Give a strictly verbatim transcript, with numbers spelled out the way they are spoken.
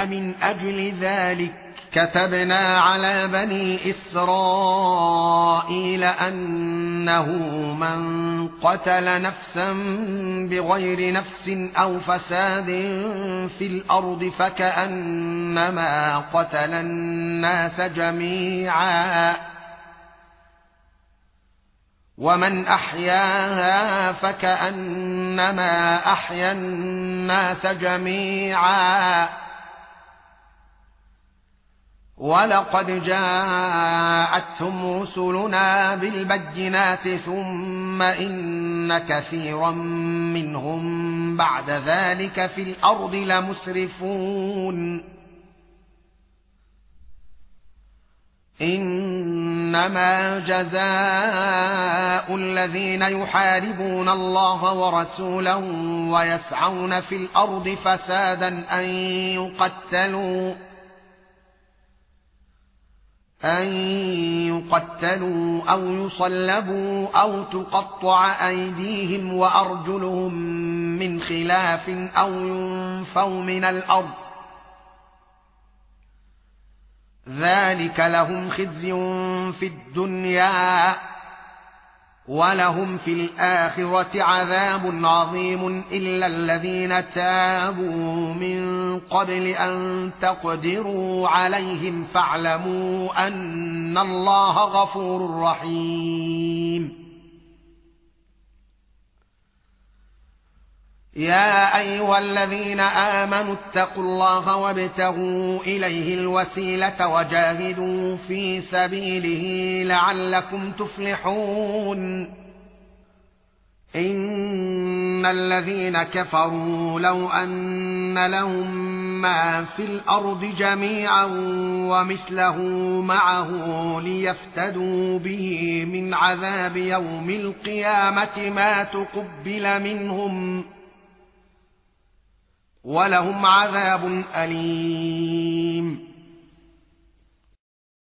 من أجل ذلك كتبنا على بني إسرائيل أنه من قتل نفسا بغير نفس أو فساد في الأرض فكأنما قتل الناس جميعا ومن أحياها فكأنما أحيا الناس جميعا ولقد جاءتهم رسلنا بالبينات ثم إن كثيرا منهم بعد ذلك في الأرض لمسرفون إنما جزاء الذين يحاربون الله ورسوله ويسعون في الأرض فسادا أن يقتلوا أن يقتلوا أو يصلبوا أو تقطع أيديهم وأرجلهم من خلاف أو ينفوا من الأرض ذلك لهم خزي في الدنيا ولهم في الآخرة عذاب عظيم إلا الذين تابوا من قبل أن تقدروا عليهم فاعلموا أن الله غفور رحيم يا أيها الذين آمنوا اتقوا الله وابتغوا إليه الوسيلة وجاهدوا في سبيله لعلكم تفلحون إن الذين كفروا لو أن لهم ما في الأرض جميعا ومثله معه ليفتدوا به من عذاب يوم القيامة ما تقبل منهم ولهم عذاب أليم